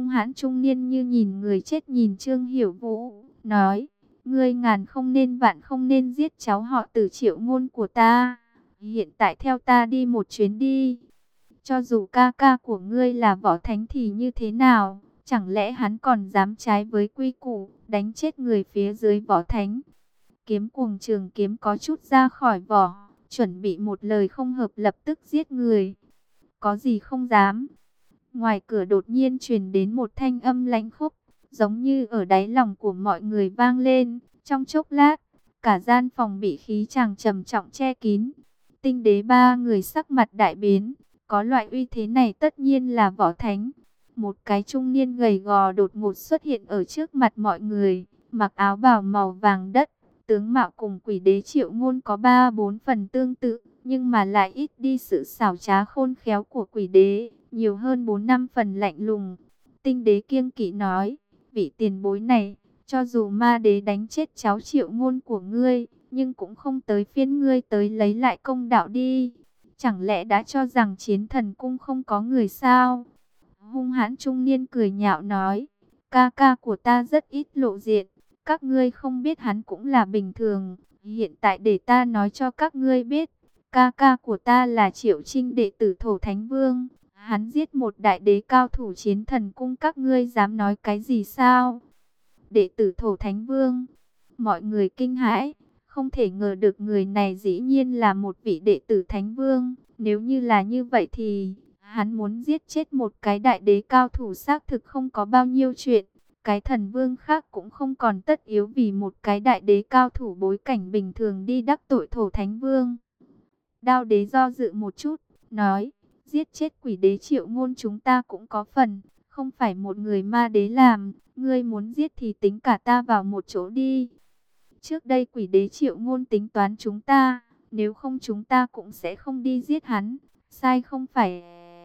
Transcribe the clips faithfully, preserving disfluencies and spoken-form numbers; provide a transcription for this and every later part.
hung hãn trung niên như nhìn người chết nhìn Trương Hiểu Vũ, nói, ngươi ngàn không nên vạn không nên giết cháu họ Từ Triệu Ngôn của ta. Hiện tại theo ta đi một chuyến đi. Cho dù ca ca của ngươi là võ thánh thì như thế nào? Chẳng lẽ hắn còn dám trái với quy củ, đánh chết người phía dưới võ thánh? Kiếm Cuồng trường kiếm có chút ra khỏi vỏ, chuẩn bị một lời không hợp lập tức giết người. Có gì không dám? Ngoài cửa đột nhiên truyền đến một thanh âm lãnh khốc, giống như ở đáy lòng của mọi người vang lên. Trong chốc lát, cả gian phòng bị khí tràng trầm trọng che kín. Tinh đế ba người sắc mặt đại biến, có loại uy thế này tất nhiên là võ thánh. Một cái trung niên gầy gò đột ngột xuất hiện ở trước mặt mọi người, mặc áo bào màu vàng đất, tướng mạo cùng quỷ đế Triệu Ngôn có ba bốn phần tương tự, nhưng mà lại ít đi sự xảo trá khôn khéo của quỷ đế, nhiều hơn bốn năm phần lạnh lùng. Tinh đế kiêng kỵ nói, vị tiền bối này, cho dù ma đế đánh chết cháu Triệu Ngôn của ngươi, nhưng cũng không tới phiên ngươi tới lấy lại công đạo đi. Chẳng lẽ đã cho rằng Chiến Thần Cung không có người sao? Hung hãn trung niên cười nhạo nói, ca ca của ta rất ít lộ diện, các ngươi không biết hắn cũng là bình thường. Hiện tại để ta nói cho các ngươi biết, ca ca của ta là Triệu Trinh đệ tử Thổ Thánh Vương. Hắn giết một đại đế cao thủ Chiến Thần Cung, các ngươi dám nói cái gì sao? Đệ tử Thổ Thánh Vương, mọi người kinh hãi. Không thể ngờ được người này dĩ nhiên là một vị đệ tử Thánh Vương. Nếu như là như vậy thì hắn muốn giết chết một cái đại đế cao thủ xác thực không có bao nhiêu chuyện. Cái thần vương khác cũng không còn tất yếu vì một cái đại đế cao thủ bối cảnh bình thường đi đắc tội Thổ Thánh Vương. Đao đế do dự một chút, nói, giết chết quỷ đế Triệu Ngôn chúng ta cũng có phần, không phải một người ma đế làm, ngươi muốn giết thì tính cả ta vào một chỗ đi. Trước đây quỷ đế Triệu Ngôn tính toán chúng ta, nếu không chúng ta cũng sẽ không đi giết hắn, sai không phải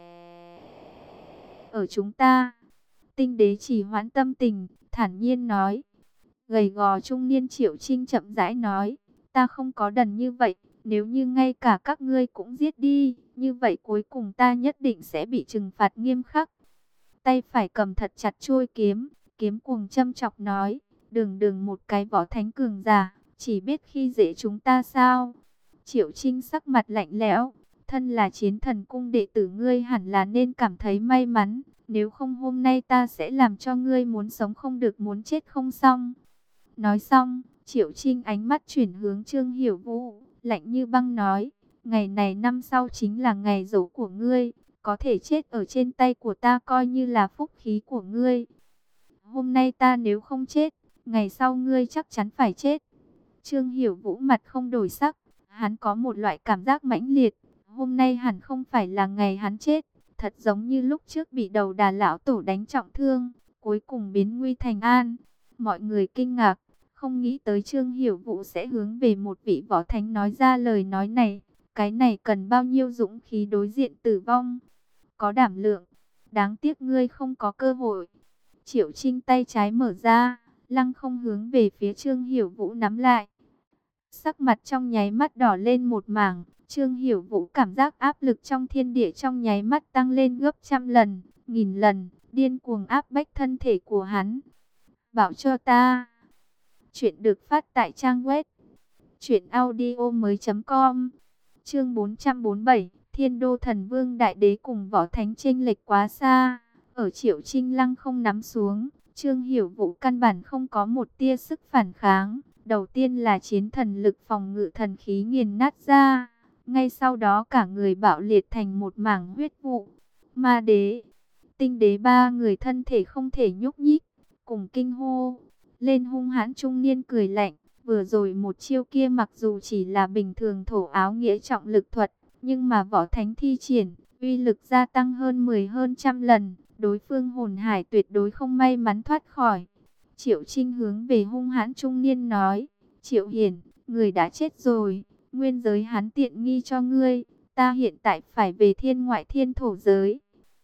ở chúng ta. Tinh đế chỉ hoãn tâm tình, thản nhiên nói. Gầy gò trung niên Triệu Trinh chậm rãi nói, ta không có đần như vậy, nếu như ngay cả các ngươi cũng giết đi, như vậy cuối cùng ta nhất định sẽ bị trừng phạt nghiêm khắc. Tay phải cầm thật chặt chuôi kiếm, Kiếm Cuồng châm chọc nói, đừng đừng một cái võ thánh cường giả, chỉ biết khi dễ chúng ta sao? Triệu Trinh sắc mặt lạnh lẽo, thân là Chiến Thần Cung đệ tử ngươi hẳn là nên cảm thấy may mắn, nếu không hôm nay ta sẽ làm cho ngươi muốn sống không được muốn chết không xong. Nói xong, Triệu Trinh ánh mắt chuyển hướng Trương Hiểu Vũ, lạnh như băng nói, ngày này năm sau chính là ngày giỗ của ngươi, có thể chết ở trên tay của ta coi như là phúc khí của ngươi. Hôm nay ta nếu không chết, ngày sau ngươi chắc chắn phải chết. Trương Hiểu Vũ mặt không đổi sắc, hắn có một loại cảm giác mãnh liệt, hôm nay hẳn không phải là ngày hắn chết, thật giống như lúc trước bị đầu đà lão tổ đánh trọng thương, cuối cùng biến nguy thành an. Mọi người kinh ngạc, không nghĩ tới Trương Hiểu Vũ sẽ hướng về một vị võ thánh nói ra lời nói này, cái này cần bao nhiêu dũng khí đối diện tử vong. Có đảm lượng, đáng tiếc ngươi không có cơ hội. Triệu Trinh tay trái mở ra, lăng không hướng về phía Trương Hiểu Vũ nắm lại. Sắc mặt trong nháy mắt đỏ lên một mảng, Trương Hiểu Vũ cảm giác áp lực trong thiên địa trong nháy mắt tăng lên gấp trăm lần, nghìn lần, điên cuồng áp bách thân thể của hắn. Bảo cho ta. Chuyện được phát tại trang web truyện audio mới chấm com. Chương bốn trăm bốn mươi bảy, Thiên Đô Thần Vương Đại Đế cùng võ thánh chênh lệch quá xa. Ở Triệu Trinh lăng không nắm xuống, Trương Hiểu Vũ căn bản không có một tia sức phản kháng. Đầu tiên là chiến thần lực phòng ngự thần khí nghiền nát ra, ngay sau đó cả người bạo liệt thành một mảng huyết vụ. Ma đế, tinh đế ba người thân thể không thể nhúc nhích, cùng kinh hô lên. Hung hãn trung niên cười lạnh, vừa rồi một chiêu kia mặc dù chỉ là bình thường thổ áo nghĩa trọng lực thuật, nhưng mà võ thánh thi triển, uy lực gia tăng hơn mười hơn trăm lần, đối phương hồn hải tuyệt đối không may mắn thoát khỏi. Triệu Trinh hướng về hung hãn trung niên nói, Triệu Hiển, người đã chết rồi, nguyên giới hắn tiện nghi cho ngươi, ta hiện tại phải về thiên ngoại thiên thổ giới.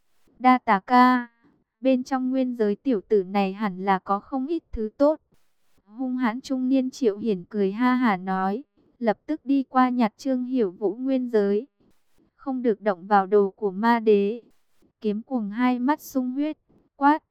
Đa Tà ca, bên trong nguyên giới tiểu tử này hẳn là có không ít thứ tốt. Hung hãn trung niên Triệu Hiển cười ha hả nói, lập tức đi qua nhặt Trương Hiểu Vũ nguyên giới. Không được động vào đồ của ma đế. Kiếm Cuồng hai mắt sung huyết, quát,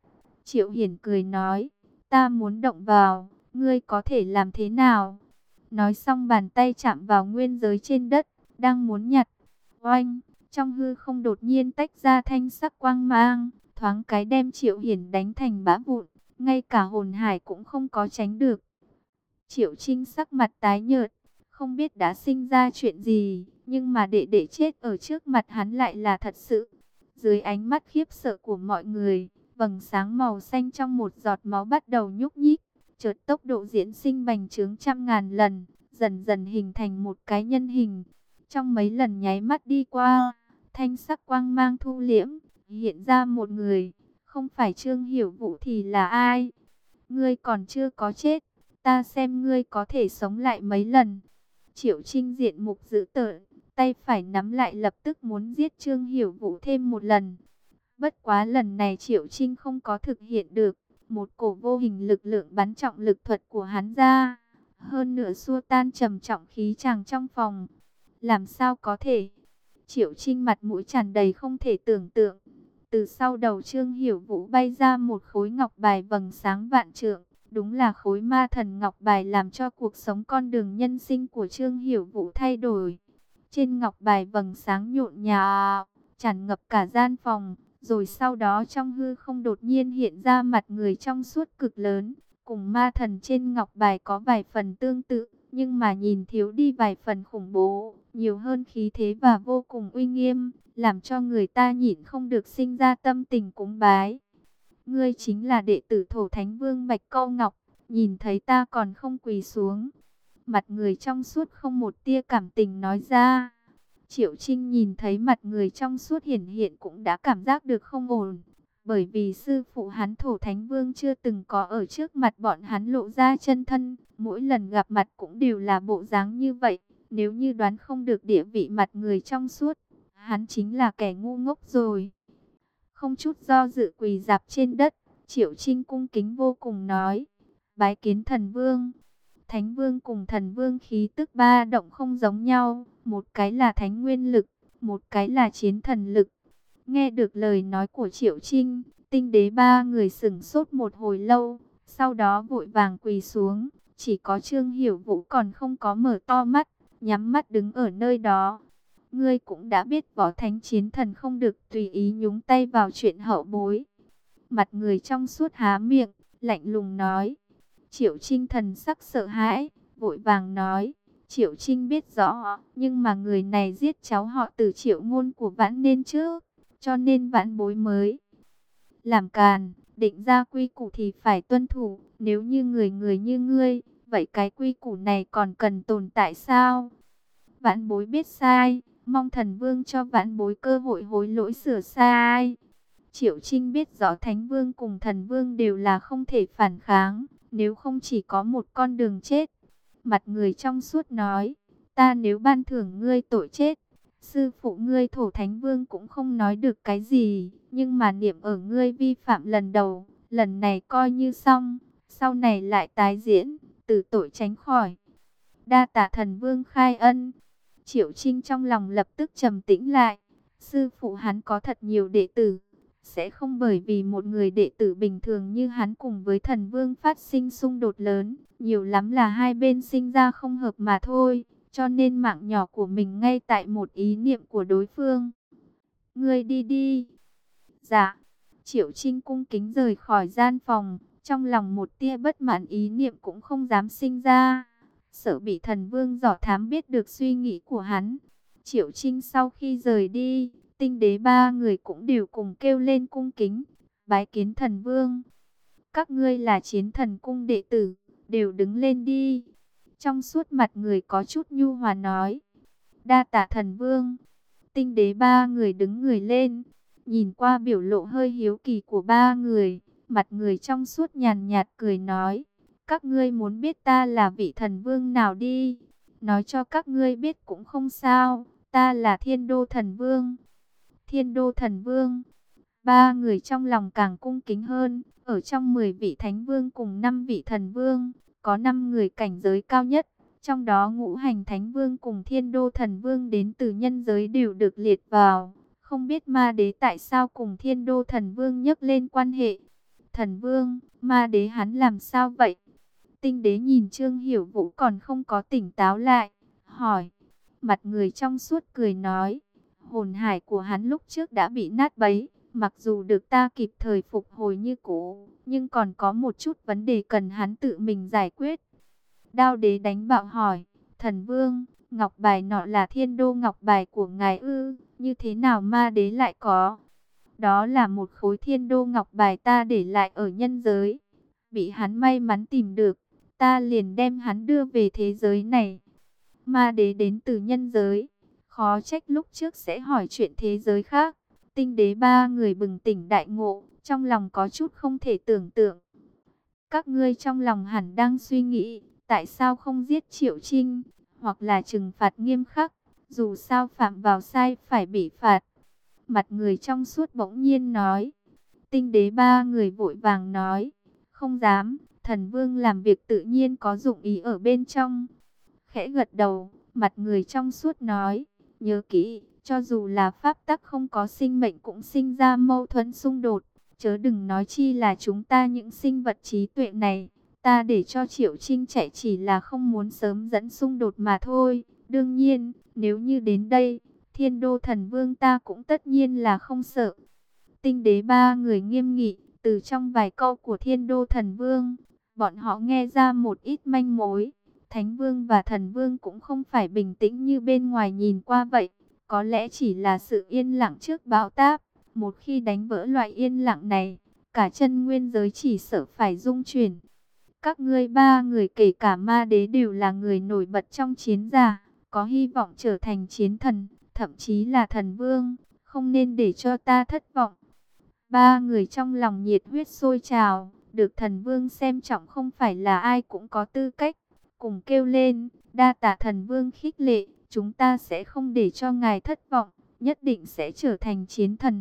Triệu Hiển cười nói, ta muốn động vào, ngươi có thể làm thế nào? Nói xong bàn tay chạm vào nguyên giới trên đất, đang muốn nhặt. Oanh, trong hư không đột nhiên tách ra thanh sắc quang mang, thoáng cái đem Triệu Hiển đánh thành bã vụn, ngay cả hồn hải cũng không có tránh được. Triệu Trinh sắc mặt tái nhợt, không biết đã sinh ra chuyện gì, nhưng mà đệ đệ chết ở trước mặt hắn lại là thật sự. Dưới ánh mắt khiếp sợ của mọi người, vầng sáng màu xanh trong một giọt máu bắt đầu nhúc nhích, chợt tốc độ diễn sinh bành trướng trăm ngàn lần, dần dần hình thành một cái nhân hình. Trong mấy lần nháy mắt đi qua, thanh sắc quang mang thu liễm, hiện ra một người, không phải Trương Hiểu Vũ thì là ai? Ngươi còn chưa có chết, ta xem ngươi có thể sống lại mấy lần. Triệu Trinh diện mục dữ tợn, tay phải nắm lại lập tức muốn giết Trương Hiểu Vũ thêm một lần. Bất quá lần này Triệu Trinh không có thực hiện được, một cổ vô hình lực lượng bắn trọng lực thuật của hắn ra, hơn nữa xua tan trầm trọng khí chàng trong phòng. Làm sao có thể? Triệu Trinh mặt mũi tràn đầy không thể tưởng tượng. Từ sau đầu Trương Hiểu Vũ bay ra một khối ngọc bài vầng sáng vạn trượng. Đúng là khối ma thần ngọc bài làm cho cuộc sống con đường nhân sinh của Trương Hiểu Vũ thay đổi. Trên ngọc bài vầng sáng nhộn nhạo, tràn ngập cả gian phòng. Rồi sau đó trong hư không đột nhiên hiện ra mặt người trong suốt cực lớn. Cùng ma thần trên ngọc bài có vài phần tương tự, nhưng mà nhìn thiếu đi vài phần khủng bố, nhiều hơn khí thế và vô cùng uy nghiêm, làm cho người ta nhịn không được sinh ra tâm tình cúng bái. Ngươi chính là đệ tử Thổ Thánh Vương Bạch Câu Ngọc, nhìn thấy ta còn không quỳ xuống. Mặt người trong suốt không một tia cảm tình nói ra. Triệu Trinh nhìn thấy mặt người trong suốt hiển hiện cũng đã cảm giác được không ổn. Bởi vì sư phụ hắn Thổ Thánh Vương chưa từng có ở trước mặt bọn hắn lộ ra chân thân. Mỗi lần gặp mặt cũng đều là bộ dáng như vậy. Nếu như đoán không được địa vị mặt người trong suốt, hắn chính là kẻ ngu ngốc rồi. Không chút do dự quỳ dạp trên đất, Triệu Trinh cung kính vô cùng nói, bái kiến thần vương. Thánh vương cùng thần vương khí tức ba động không giống nhau, một cái là thánh nguyên lực, một cái là chiến thần lực. Nghe được lời nói của Triệu Trinh, tinh đế ba người sửng sốt một hồi lâu, sau đó vội vàng quỳ xuống, chỉ có Trương Hiểu Vũ còn không có mở to mắt, nhắm mắt đứng ở nơi đó. Ngươi cũng đã biết võ thánh chiến thần không được tùy ý nhúng tay vào chuyện hậu bối. Mặt người trong suốt há miệng, lạnh lùng nói. Triệu Trinh thần sắc sợ hãi, vội vàng nói. Triệu Trinh biết rõ, nhưng mà người này giết cháu họ từ Triệu ngôn của Vãn nên trước, cho nên Vãn bối mới làm càn, định ra quy củ thì phải tuân thủ. Nếu như người người như ngươi, vậy cái quy củ này còn cần tồn tại sao? Vãn bối biết sai, mong thần vương cho vãn bối cơ hội hối lỗi sửa sai. Triệu Trinh biết rõ thánh vương cùng thần vương đều là không thể phản kháng, nếu không chỉ có một con đường chết. Mặt người trong suốt nói, ta nếu ban thưởng ngươi tội chết, sư phụ ngươi Thổ Thánh Vương cũng không nói được cái gì, nhưng mà niệm ở ngươi vi phạm lần đầu, lần này coi như xong, sau này lại tái diễn, từ tội tránh khỏi. Đa tạ thần vương khai ân. Triệu Trinh trong lòng lập tức trầm tĩnh lại. Sư phụ hắn có thật nhiều đệ tử, sẽ không bởi vì một người đệ tử bình thường như hắn cùng với thần vương phát sinh xung đột lớn, nhiều lắm là hai bên sinh ra không hợp mà thôi, cho nên mạng nhỏ của mình ngay tại một ý niệm của đối phương. Ngươi đi đi. Dạ. Triệu Trinh cung kính rời khỏi gian phòng, trong lòng một tia bất mãn ý niệm cũng không dám sinh ra, sợ bị thần vương dò thám biết được suy nghĩ của hắn. Triệu Trinh sau khi rời đi, tinh đế ba người cũng đều cùng kêu lên cung kính, bái kiến thần vương. Các ngươi là chiến thần cung đệ tử, đều đứng lên đi. Trong suốt mặt người có chút nhu hòa nói, đa tạ thần vương. Tinh đế ba người đứng người lên, nhìn qua biểu lộ hơi hiếu kỳ của ba người, mặt người trong suốt nhàn nhạt cười nói, các ngươi muốn biết ta là vị thần vương nào đi, nói cho các ngươi biết cũng không sao, ta là Thiên Đô thần vương. Thiên Đô thần vương. Ba người trong lòng càng cung kính hơn, ở trong mười vị thánh vương cùng năm vị thần vương, có năm người cảnh giới cao nhất, trong đó Ngũ Hành Thánh Vương cùng Thiên Đô thần vương đến từ nhân giới đều được liệt vào. Không biết ma đế tại sao cùng Thiên Đô thần vương nhắc lên quan hệ. Thần vương, ma đế hắn làm sao vậy? Tinh đế nhìn Trương Hiểu Vũ còn không có tỉnh táo lại, hỏi. Mặt người trong suốt cười nói, hồn hải của hắn lúc trước đã bị nát bấy, mặc dù được ta kịp thời phục hồi như cũ, nhưng còn có một chút vấn đề cần hắn tự mình giải quyết. Đao đế đánh bạo hỏi, thần vương, ngọc bài nọ là thiên đô ngọc bài của ngài ư, như thế nào ma đế lại có? Đó là một khối thiên đô ngọc bài ta để lại ở nhân giới, bị hắn may mắn tìm được, ta liền đem hắn đưa về thế giới này. Ma đế đến từ nhân giới, khó trách lúc trước sẽ hỏi chuyện thế giới khác. Tinh đế ba người bừng tỉnh đại ngộ, trong lòng có chút không thể tưởng tượng. Các ngươi trong lòng hẳn đang suy nghĩ, tại sao không giết Triệu Trinh, hoặc là trừng phạt nghiêm khắc, dù sao phạm vào sai phải bị phạt. Mặt người trong suốt bỗng nhiên nói. Tinh đế ba người vội vàng nói, không dám, thần vương làm việc tự nhiên có dụng ý ở bên trong. Khẽ gật đầu, mặt người trong suốt nói, nhớ kỹ, cho dù là pháp tắc không có sinh mệnh cũng sinh ra mâu thuẫn xung đột, chớ đừng nói chi là chúng ta những sinh vật trí tuệ này. Ta để cho Triệu Trinh chạy chỉ là không muốn sớm dẫn xung đột mà thôi. Đương nhiên, nếu như đến đây, Thiên Đô Thần Vương ta cũng tất nhiên là không sợ. Tinh đế ba người nghiêm nghị, từ trong vài câu của Thiên Đô Thần Vương, bọn họ nghe ra một ít manh mối. Thánh Vương và Thần Vương cũng không phải bình tĩnh như bên ngoài nhìn qua vậy. Có lẽ chỉ là sự yên lặng trước bão táp. Một khi đánh vỡ loại yên lặng này, cả chân nguyên giới chỉ sợ phải rung chuyển. Các ngươi ba người kể cả ma đế đều là người nổi bật trong chiến giả, có hy vọng trở thành chiến thần, thậm chí là thần vương, không nên để cho ta thất vọng. Ba người trong lòng nhiệt huyết sôi trào, được thần vương xem trọng không phải là ai cũng có tư cách. Cùng kêu lên, đa tạ thần vương khích lệ, chúng ta sẽ không để cho ngài thất vọng, nhất định sẽ trở thành chiến thần.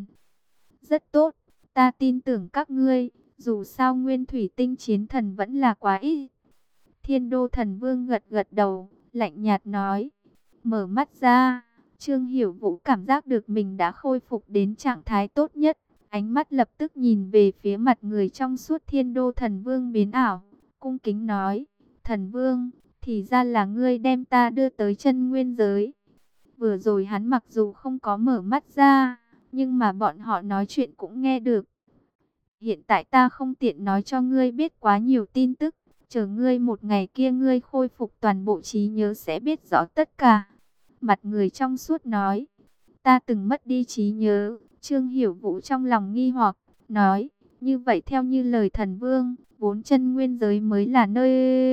Rất tốt, ta tin tưởng các ngươi, dù sao nguyên thủy tinh chiến thần vẫn là quá ít. Thiên Đô Thần Vương gật gật đầu, lạnh nhạt nói. Mở mắt ra, Trương Hiểu Vũ cảm giác được mình đã khôi phục đến trạng thái tốt nhất. Ánh mắt lập tức nhìn về phía mặt người trong suốt Thiên Đô Thần Vương biến ảo, cung kính nói. Thần Vương, thì ra là ngươi đem ta đưa tới chân nguyên giới. Vừa rồi hắn mặc dù không có mở mắt ra, nhưng mà bọn họ nói chuyện cũng nghe được. Hiện tại ta không tiện nói cho ngươi biết quá nhiều tin tức, chờ ngươi một ngày kia ngươi khôi phục toàn bộ trí nhớ sẽ biết rõ tất cả. Mặt người trong suốt nói, ta từng mất đi trí nhớ. Trương Hiểu Vũ trong lòng nghi hoặc, nói, như vậy theo như lời thần vương, vốn chân nguyên giới mới là nơi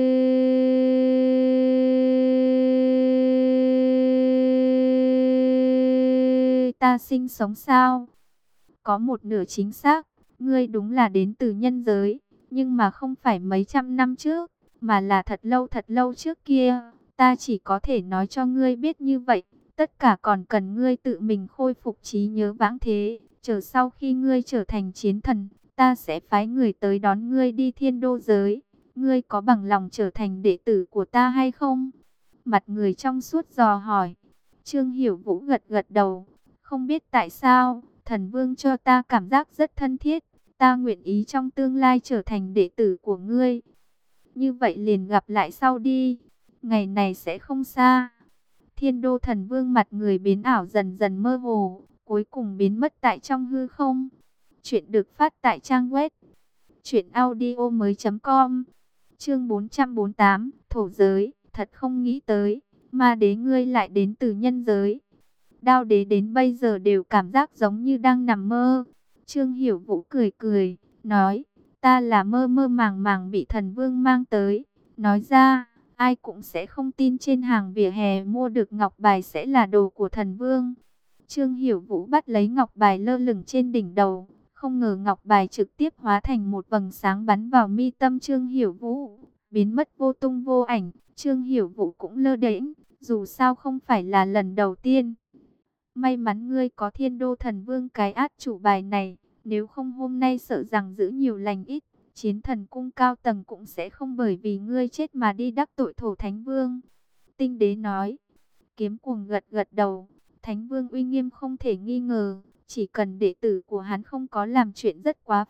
ta sinh sống sao? Có một nửa chính xác, ngươi đúng là đến từ nhân giới, nhưng mà không phải mấy trăm năm trước, mà là thật lâu thật lâu trước kia. Ta chỉ có thể nói cho ngươi biết như vậy, tất cả còn cần ngươi tự mình khôi phục trí nhớ vãng thế. Chờ sau khi ngươi trở thành chiến thần, ta sẽ phái người tới đón ngươi đi thiên đô giới. Ngươi có bằng lòng trở thành đệ tử của ta hay không? Mặt người trong suốt dò hỏi. Trương Hiểu Vũ gật gật đầu. Không biết tại sao, thần vương cho ta cảm giác rất thân thiết. Ta nguyện ý trong tương lai trở thành đệ tử của ngươi. Như vậy liền gặp lại sau đi. Ngày này sẽ không xa. Thiên Đô Thần Vương mặt người biến ảo dần dần mơ hồ, cuối cùng biến mất tại trong hư không. Chuyện được phát tại trang web truyện audio mới chấm com. Chương bốn trăm bốn mươi tám, thổ giới, thật không nghĩ tới, ma đế ngươi lại đến từ nhân giới. Đao đế đến bây giờ đều cảm giác giống như đang nằm mơ. Trương Hiểu Vũ cười cười, nói, ta là mơ mơ màng màng bị thần vương mang tới. Nói ra, ai cũng sẽ không tin trên hàng vỉa hè mua được ngọc bài sẽ là đồ của thần vương. Trương Hiểu Vũ bắt lấy ngọc bài lơ lửng trên đỉnh đầu. Không ngờ ngọc bài trực tiếp hóa thành một vầng sáng bắn vào mi tâm Trương Hiểu Vũ. Biến mất vô tung vô ảnh. Trương Hiểu Vũ cũng lơ đễnh. Dù sao không phải là lần đầu tiên. May mắn ngươi có Thiên Đô Thần Vương cái át chủ bài này. Nếu không hôm nay sợ rằng giữ nhiều lành ít. Chiến thần cung cao tầng cũng sẽ không bởi vì ngươi chết mà đi đắc tội thổ thánh vương. Tinh đế nói. Kiếm cuồng gật gật đầu. Thánh vương uy nghiêm không thể nghi ngờ. Chỉ cần đệ tử của hắn không có làm chuyện rất quá phận,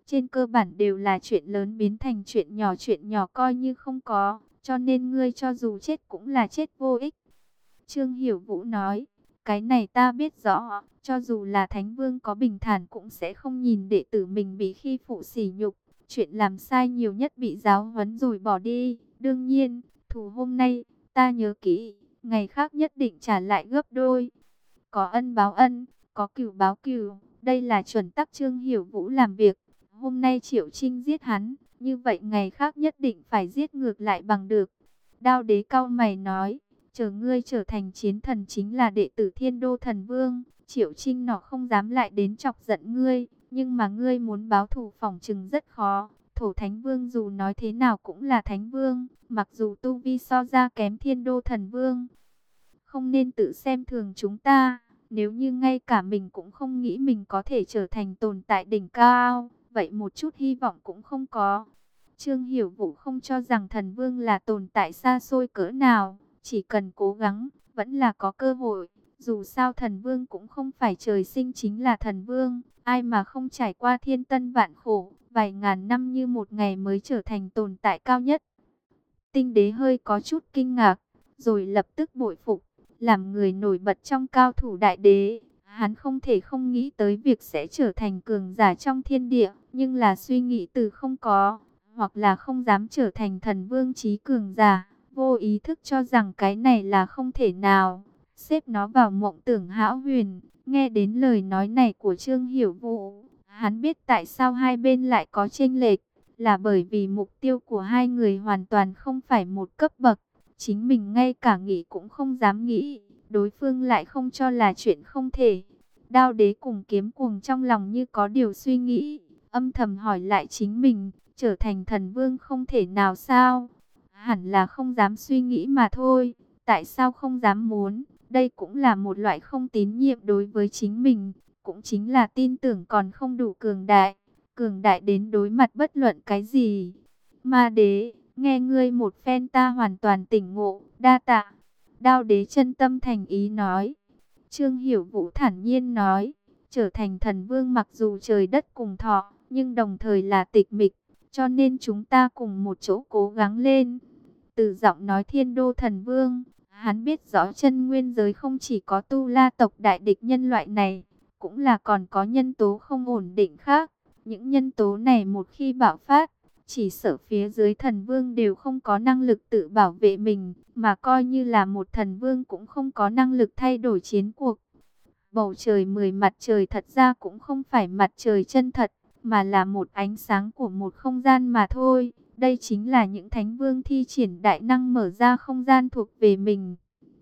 trên cơ bản đều là chuyện lớn biến thành chuyện nhỏ, chuyện nhỏ coi như không có, cho nên ngươi cho dù chết cũng là chết vô ích. Trương Hiểu Vũ nói, cái này ta biết rõ, cho dù là Thánh Vương có bình thản cũng sẽ không nhìn đệ tử mình bị khi phụ sỉ nhục, chuyện làm sai nhiều nhất bị giáo huấn rồi bỏ đi. Đương nhiên, thù hôm nay, ta nhớ kỹ, ngày khác nhất định trả lại gấp đôi. Có ân báo ân, có cừu báo cừu, đây là chuẩn tắc Trương Hiểu Vũ làm việc. Hôm nay Triệu Trinh giết hắn, như vậy ngày khác nhất định phải giết ngược lại bằng được. Đao Đế cau mày nói, chờ ngươi trở thành chiến thần chính là đệ tử Thiên Đô Thần Vương, Triệu Trinh nọ không dám lại đến chọc giận ngươi, nhưng mà ngươi muốn báo thù phỏng chừng rất khó. Thổ Thánh Vương dù nói thế nào cũng là Thánh Vương, mặc dù tu vi so ra kém Thiên Đô Thần Vương. Không nên tự xem thường chúng ta, nếu như ngay cả mình cũng không nghĩ mình có thể trở thành tồn tại đỉnh cao, vậy một chút hy vọng cũng không có. Trương Hiểu Vũ không cho rằng thần vương là tồn tại xa xôi cỡ nào, chỉ cần cố gắng, vẫn là có cơ hội. Dù sao thần vương cũng không phải trời sinh chính là thần vương, ai mà không trải qua thiên tân vạn khổ, vài ngàn năm như một ngày mới trở thành tồn tại cao nhất. Tinh Đế hơi có chút kinh ngạc, rồi lập tức bội phục, làm người nổi bật trong cao thủ đại đế. Hắn không thể không nghĩ tới việc sẽ trở thành cường giả trong thiên địa, nhưng là suy nghĩ từ không có, hoặc là không dám trở thành thần vương chí cường giả, vô ý thức cho rằng cái này là không thể nào, xếp nó vào mộng tưởng hão huyền. Nghe đến lời nói này của Trương Hiểu Vũ, hắn biết tại sao hai bên lại có chênh lệch, là bởi vì mục tiêu của hai người hoàn toàn không phải một cấp bậc. Chính mình ngay cả nghĩ cũng không dám nghĩ, đối phương lại không cho là chuyện không thể. Đao Đế cùng Kiếm Cuồng trong lòng như có điều suy nghĩ, âm thầm hỏi lại chính mình, trở thành thần vương không thể nào sao? Hẳn là không dám suy nghĩ mà thôi, tại sao không dám muốn? Đây cũng là một loại không tín nhiệm đối với chính mình, cũng chính là tin tưởng còn không đủ cường đại, cường đại đến đối mặt bất luận cái gì. Ma Đế, nghe ngươi một phen ta hoàn toàn tỉnh ngộ, đa tạ. Đao Đế chân tâm thành ý nói. Trương Hiểu Vũ thản nhiên nói, trở thành thần vương mặc dù trời đất cùng thọ, nhưng đồng thời là tịch mịch, cho nên chúng ta cùng một chỗ cố gắng lên. Từ giọng nói Thiên Đô Thần Vương, hắn biết rõ chân nguyên giới không chỉ có Tu La tộc đại địch nhân loại này, cũng là còn có nhân tố không ổn định khác. Những nhân tố này một khi bạo phát, chỉ sợ phía dưới thần vương đều không có năng lực tự bảo vệ mình, mà coi như là một thần vương cũng không có năng lực thay đổi chiến cuộc. Bầu trời mười mặt trời thật ra cũng không phải mặt trời chân thật, mà là một ánh sáng của một không gian mà thôi. Đây chính là những thánh vương thi triển đại năng mở ra không gian thuộc về mình.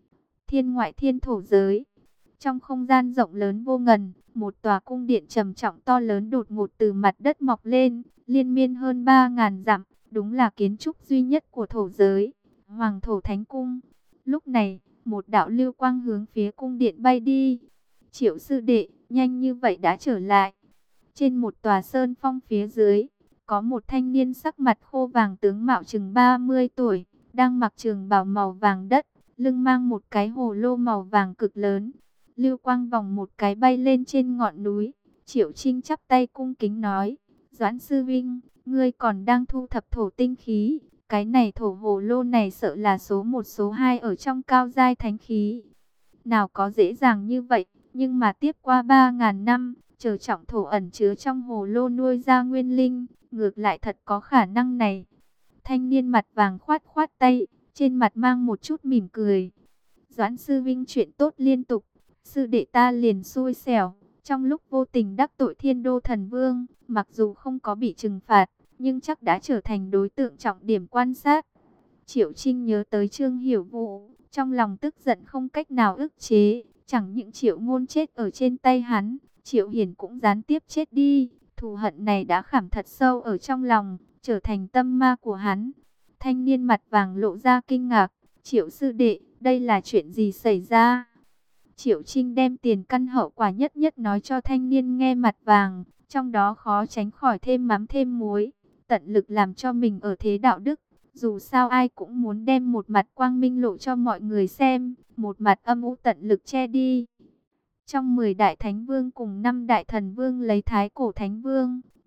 Thiên ngoại thiên thổ giới. Trong không gian rộng lớn vô ngần, một tòa cung điện trầm trọng to lớn đột ngột từ mặt đất mọc lên, liên miên hơn ba ngàn dặm, đúng là kiến trúc duy nhất của thổ giới, Hoàng Thổ Thánh Cung. Lúc này, một đạo lưu quang hướng phía cung điện bay đi. Triệu sư đệ, nhanh như vậy đã trở lại. Trên một tòa sơn phong phía dưới, có một thanh niên sắc mặt khô vàng tướng mạo chừng ba mươi tuổi, đang mặc trường bào màu vàng đất, lưng mang một cái hồ lô màu vàng cực lớn. Lưu quang vòng một cái bay lên trên ngọn núi. Triệu Trinh chắp tay cung kính nói, Doãn sư vinh, ngươi còn đang thu thập thổ tinh khí. Cái này thổ hồ lô này sợ là số một số hai ở trong cao giai thánh khí. Nào có dễ dàng như vậy, nhưng mà tiếp qua ba ngàn năm, chờ trọng thổ ẩn chứa trong hồ lô nuôi ra nguyên linh, ngược lại thật có khả năng này. Thanh niên mặt vàng khoát khoát tay, trên mặt mang một chút mỉm cười. Doãn sư vinh chuyện tốt liên tục, sư đệ ta liền xui xẻo, trong lúc vô tình đắc tội Thiên Đô Thần Vương, mặc dù không có bị trừng phạt, nhưng chắc đã trở thành đối tượng trọng điểm quan sát. Triệu Trinh nhớ tới Trương Hiểu Vũ, trong lòng tức giận không cách nào ức chế, chẳng những Triệu Ngôn chết ở trên tay hắn, Triệu Hiển cũng gián tiếp chết đi, thù hận này đã khảm thật sâu ở trong lòng, trở thành tâm ma của hắn. Thanh niên mặt vàng lộ ra kinh ngạc, Triệu sư đệ, đây là chuyện gì xảy ra? Triệu Trinh đem tiền căn hậu quả nhất nhất nói cho thanh niên nghe mặt vàng, trong đó khó tránh khỏi thêm mắm thêm muối, tận lực làm cho mình ở thế đạo đức. Dù sao ai cũng muốn đem một mặt quang minh lộ cho mọi người xem, một mặt âm u tận lực che đi. Trong mười đại thánh vương cùng năm đại thần vương lấy thái cổ thánh vương,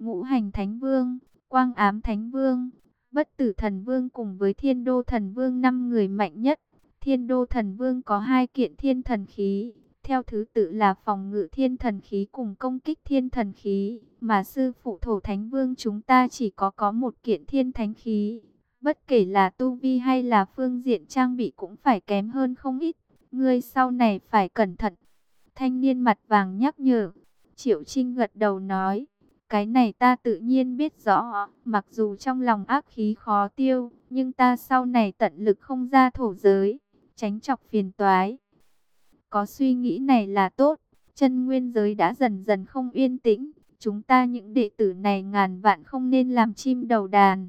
Ngũ Hành Thánh Vương, Quang Ám Thánh Vương, Bất Tử Thần Vương cùng với Thiên Đô Thần Vương năm người mạnh nhất. Thiên Đô Thần Vương có hai kiện thiên thần khí, theo thứ tự là phòng ngự thiên thần khí cùng công kích thiên thần khí, mà sư phụ Thổ Thánh Vương chúng ta chỉ có có một kiện thiên thánh khí. Bất kể là tu vi hay là phương diện trang bị cũng phải kém hơn không ít, ngươi sau này phải cẩn thận. Thanh niên mặt vàng nhắc nhở. Triệu Trinh gật đầu nói, cái này ta tự nhiên biết rõ, mặc dù trong lòng ác khí khó tiêu, nhưng ta sau này tận lực không ra thổ giới, tránh chọc phiền toái. Có suy nghĩ này là tốt, chân nguyên giới đã dần dần không yên tĩnh, chúng ta những đệ tử này ngàn vạn không nên làm chim đầu đàn.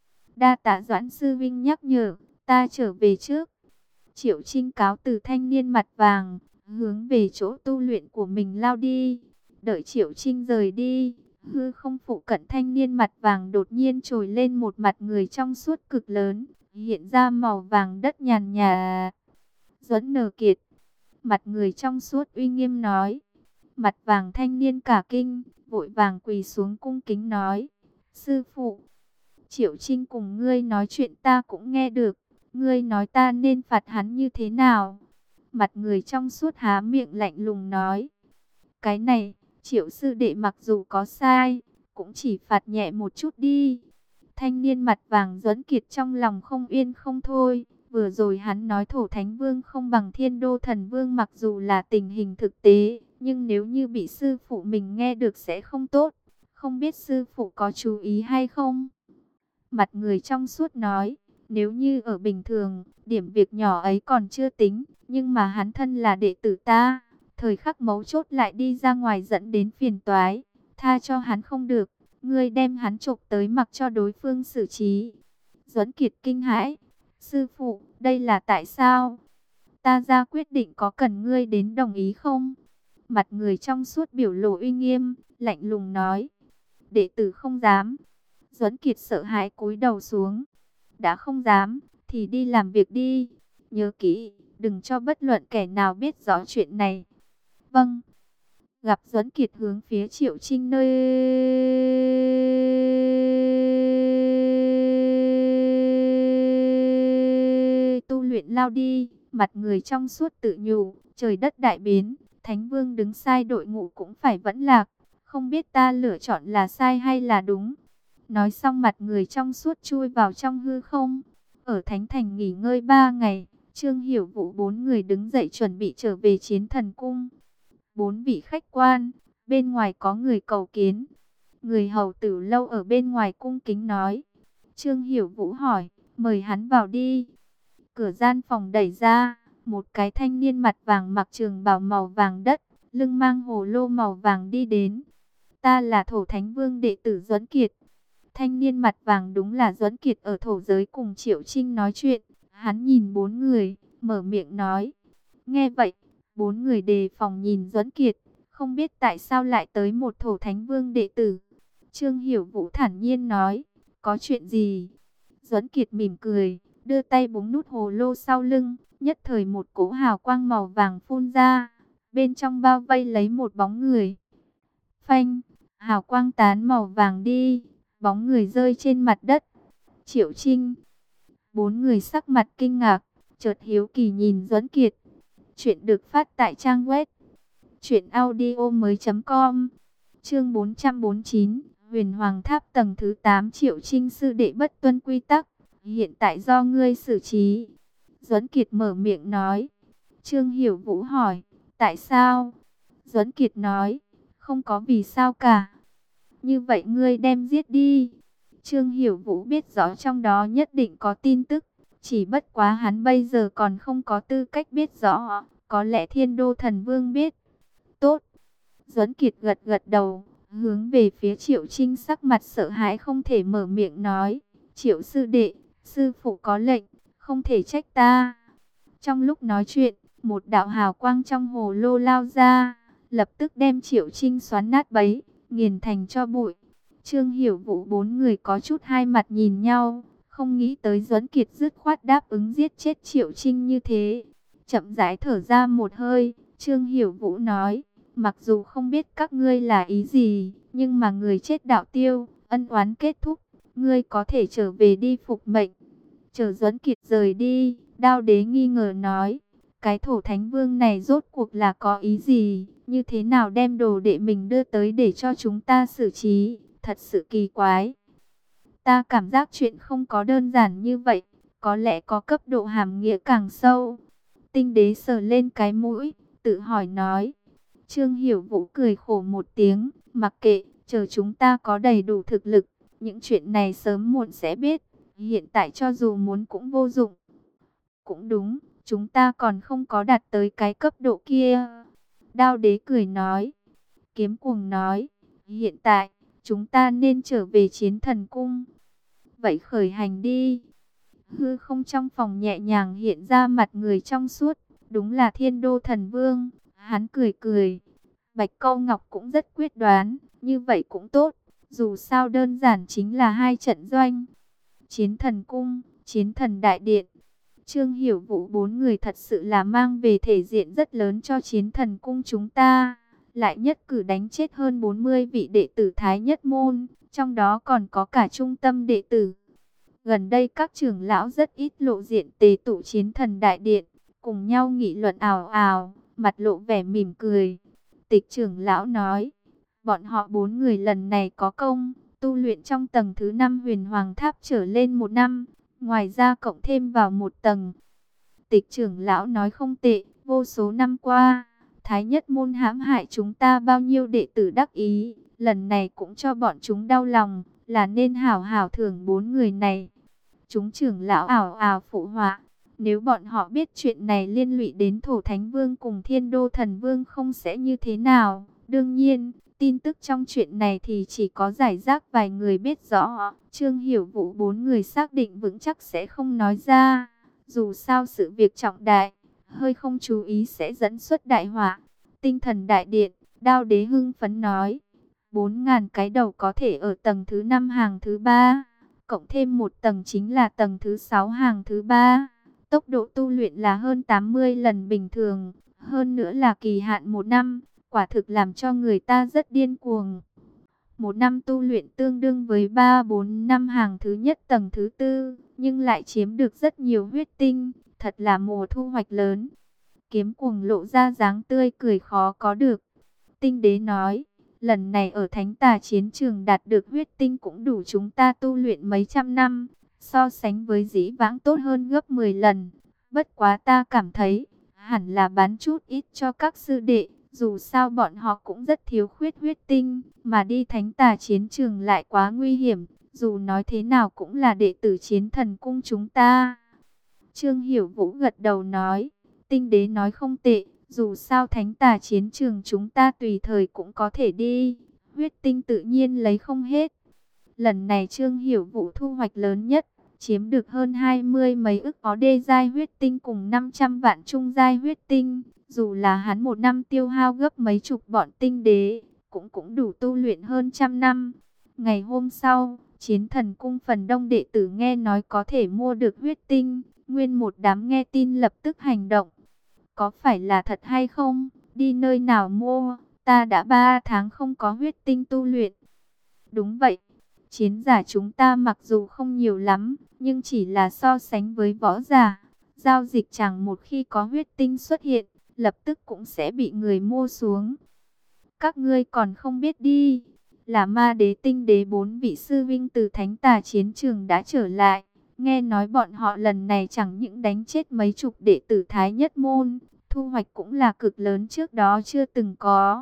Đa tạ Doãn sư vinh nhắc nhở, ta trở về trước. Triệu Trinh cáo từ thanh niên mặt vàng, hướng về chỗ tu luyện của mình lao đi. Đợi Triệu Trinh rời đi, hư không phụ cận thanh niên mặt vàng đột nhiên trồi lên một mặt người trong suốt cực lớn, hiện ra màu vàng đất nhàn nhà. Duẫn Nờ Kiệt, mặt người trong suốt uy nghiêm nói. Mặt vàng thanh niên cả kinh, vội vàng quỳ xuống cung kính nói, sư phụ, Triệu Trinh cùng ngươi nói chuyện ta cũng nghe được, ngươi nói ta nên phạt hắn như thế nào? Mặt người trong suốt há miệng lạnh lùng nói, cái này, Triệu sư đệ mặc dù có sai, cũng chỉ phạt nhẹ một chút đi. Thanh niên mặt vàng Duẫn Kiệt trong lòng không yên không thôi, vừa rồi hắn nói Thổ Thánh Vương không bằng Thiên Đô Thần Vương mặc dù là tình hình thực tế, nhưng nếu như bị sư phụ mình nghe được sẽ không tốt, không biết sư phụ có chú ý hay không? Mặt người trong suốt nói, nếu như ở bình thường, điểm việc nhỏ ấy còn chưa tính, nhưng mà hắn thân là đệ tử ta, thời khắc mấu chốt lại đi ra ngoài dẫn đến phiền toái, tha cho hắn không được, ngươi đem hắn chộp tới mặc cho đối phương xử trí. Duẫn Kiệt kinh hãi, sư phụ, đây là tại sao? Ta ra quyết định có cần ngươi đến đồng ý không? Mặt người trong suốt biểu lộ uy nghiêm, lạnh lùng nói, đệ tử không dám. Duẫn Kiệt sợ hãi cúi đầu xuống, đã không dám, thì đi làm việc đi, nhớ kỹ, đừng cho bất luận kẻ nào biết rõ chuyện này. Vâng. Gặp Duẫn Kiệt hướng phía Triệu Trinh nơi tu luyện lao đi, mặt người trong suốt tự nhủ, trời đất đại biến, Thánh Vương đứng sai đội ngũ cũng phải vẫn lạc, không biết ta lựa chọn là sai hay là đúng. Nói xong mặt người trong suốt chui vào trong hư không. Ở Thánh Thành nghỉ ngơi ba ngày, Trương Hiểu Vũ bốn người đứng dậy chuẩn bị trở về Chiến Thần Cung. Bốn vị khách quan, bên ngoài có người cầu kiến. Người hầu Tử Lâu ở bên ngoài cung kính nói. Trương Hiểu Vũ hỏi, mời hắn vào đi. Cửa gian phòng đẩy ra, một cái thanh niên mặt vàng mặc trường bào màu vàng đất, lưng mang hồ lô màu vàng đi đến. Ta là Thổ Thánh Vương đệ tử Duẫn Kiệt. Thanh niên mặt vàng đúng là Duẫn Kiệt ở thổ giới cùng Triệu Trinh nói chuyện. Hắn nhìn bốn người, mở miệng nói. Nghe vậy, bốn người đề phòng nhìn Duẫn Kiệt, không biết tại sao lại tới một Thổ Thánh Vương đệ tử. Trương Hiểu Vũ thản nhiên nói, có chuyện gì? Duẫn Kiệt mỉm cười, đưa tay búng nút hồ lô sau lưng, nhất thời một cỗ hào quang màu vàng phun ra, bên trong bao vây lấy một bóng người. Phanh, hào quang tán màu vàng đi, bóng người rơi trên mặt đất. Triệu Trinh. Bốn người sắc mặt kinh ngạc, chợt hiếu kỳ nhìn Duẫn Kiệt. Chuyện được phát tại trang web truyện audio mới chấm com. Chương bốn trăm bốn mươi chín, Huyền Hoàng Tháp tầng thứ tám. Triệu Trinh sư đệ bất tuân quy tắc, hiện tại do ngươi xử trí. Duẫn Kiệt mở miệng nói. Trương Hiểu Vũ hỏi, tại sao? Duẫn Kiệt nói, không có vì sao cả. Như vậy ngươi đem giết đi. Trương Hiểu Vũ biết rõ trong đó nhất định có tin tức, chỉ bất quá hắn bây giờ còn không có tư cách biết rõ, có lẽ Thiên Đô Thần Vương biết. Tốt. Duẫn Kiệt gật gật đầu, hướng về phía Triệu Trinh sắc mặt sợ hãi không thể mở miệng nói, Triệu sư đệ, sư phụ có lệnh, không thể trách ta. Trong lúc nói chuyện, một đạo hào quang trong hồ lô lao ra, lập tức đem Triệu Trinh xoắn nát bấy, nghiền thành tro bụi. Trương Hiểu Vũ bốn người có chút hai mặt nhìn nhau, không nghĩ tới Duẫn Kiệt dứt khoát đáp ứng giết chết Triệu Trinh như thế. Chậm rãi thở ra một hơi, Trương Hiểu Vũ nói, Mặc dù không biết các ngươi là ý gì, nhưng mà người chết đạo tiêu, ân oán kết thúc, ngươi có thể trở về đi phục mệnh. Chờ Duẫn Kiệt rời đi, Đao Đế nghi ngờ nói, cái thổ thánh vương này rốt cuộc là có ý gì, như thế nào đem đồ đệ mình đưa tới để cho chúng ta xử trí, thật sự kỳ quái. Ta cảm giác chuyện không có đơn giản như vậy, có lẽ có cấp độ hàm nghĩa càng sâu. Tinh đế sờ lên cái mũi, tự hỏi nói. Trương Hiểu Vũ cười khổ một tiếng, mặc kệ, chờ chúng ta có đầy đủ thực lực, những chuyện này sớm muộn sẽ biết, hiện tại cho dù muốn cũng vô dụng. Cũng đúng, chúng ta còn không có đạt tới cái cấp độ kia. Đao đế cười nói. Kiếm cuồng nói, hiện tại, chúng ta nên trở về Chiến Thần Cung. Vậy khởi hành đi. Hư không trong phòng nhẹ nhàng hiện ra mặt người trong suốt, đúng là Thiên Đô Thần Vương. Hắn cười cười. Bạch Câu Ngọc cũng rất quyết đoán, như vậy cũng tốt, dù sao đơn giản chính là hai trận doanh. Chiến Thần Cung, Chiến Thần Đại Điện. Trương Hiểu Vũ bốn người thật sự là mang về thể diện rất lớn cho Chiến Thần Cung chúng ta, lại nhất cử đánh chết hơn bốn mươi vị đệ tử Thái Nhất Môn, trong đó còn có cả trung tâm đệ tử. Gần đây các trưởng lão rất ít lộ diện tề tụ Chiến Thần Đại Điện, cùng nhau nghị luận ào ào, mặt lộ vẻ mỉm cười. Tịch trưởng lão nói, bọn họ bốn người lần này có công, tu luyện trong tầng thứ năm Huyền Hoàng Tháp trở lên một năm, ngoài ra cộng thêm vào một tầng. Tịch trưởng lão nói không tệ, vô số năm qua, Thái Nhất Môn hãm hại chúng ta bao nhiêu đệ tử đắc ý, lần này cũng cho bọn chúng đau lòng, là nên hảo hảo thưởng bốn người này. Chúng trưởng lão ảo ảo phụ họa, nếu bọn họ biết chuyện này liên lụy đến Thổ Thánh Vương cùng Thiên Đô Thần Vương không sẽ như thế nào. Đương nhiên, tin tức trong chuyện này thì chỉ có giải rác vài người biết rõ. Trương Hiểu Vũ bốn người xác định vững chắc sẽ không nói ra. Dù sao sự việc trọng đại, hơi không chú ý sẽ dẫn xuất đại họa. Tinh Thần Đại Điện, Đao Đế hưng phấn nói. Bốn ngàn cái đầu có thể ở tầng thứ năm hàng thứ ba. Cộng thêm một tầng chính là tầng thứ sáu hàng thứ ba. Tốc độ tu luyện là hơn tám mươi lần bình thường. Hơn nữa là kỳ hạn một năm. Quả thực làm cho người ta rất điên cuồng. Một năm tu luyện tương đương với ba bốn năm hàng thứ nhất tầng thứ tư. Nhưng lại chiếm được rất nhiều huyết tinh. Thật là mùa thu hoạch lớn. Kiếm cuồng lộ ra dáng tươi cười khó có được. Tinh đế nói. Lần này ở Thánh Tà chiến trường đạt được huyết tinh cũng đủ chúng ta tu luyện mấy trăm năm. So sánh với dĩ vãng tốt hơn gấp mười lần. Bất quá ta cảm thấy, hẳn là bán chút ít cho các sư đệ. Dù sao bọn họ cũng rất thiếu khuyết huyết tinh. Mà đi Thánh Tà chiến trường lại quá nguy hiểm. Dù nói thế nào cũng là đệ tử Chiến Thần Cung chúng ta. Trương Hiểu Vũ gật đầu nói. Tinh đế nói không tệ. Dù sao Thánh Tà chiến trường chúng ta tùy thời cũng có thể đi, huyết tinh tự nhiên lấy không hết. Lần này Trương Hiểu Vũ thu hoạch lớn nhất, chiếm được hơn hai mươi mấy ức có đê giai huyết tinh cùng năm trăm vạn trung giai huyết tinh. Dù là hắn một năm tiêu hao gấp mấy chục bọn tinh đế, cũng cũng đủ tu luyện hơn trăm năm. Ngày hôm sau, Chiến Thần Cung phần đông đệ tử nghe nói có thể mua được huyết tinh, nguyên một đám nghe tin lập tức hành động. Có phải là thật hay không? Đi nơi nào mua? Ta đã ba tháng không có huyết tinh tu luyện. Đúng vậy. Chiến giả chúng ta mặc dù không nhiều lắm, nhưng chỉ là so sánh với võ giả. Giao dịch chẳng một khi có huyết tinh xuất hiện, lập tức cũng sẽ bị người mua xuống. Các ngươi còn không biết đi. Là Ma Đế Tinh Đế bốn vị sư vinh từ Thánh Tà chiến trường đã trở lại. Nghe nói bọn họ lần này chẳng những đánh chết mấy chục đệ tử Thái Nhất Môn, thu hoạch cũng là cực lớn trước đó chưa từng có.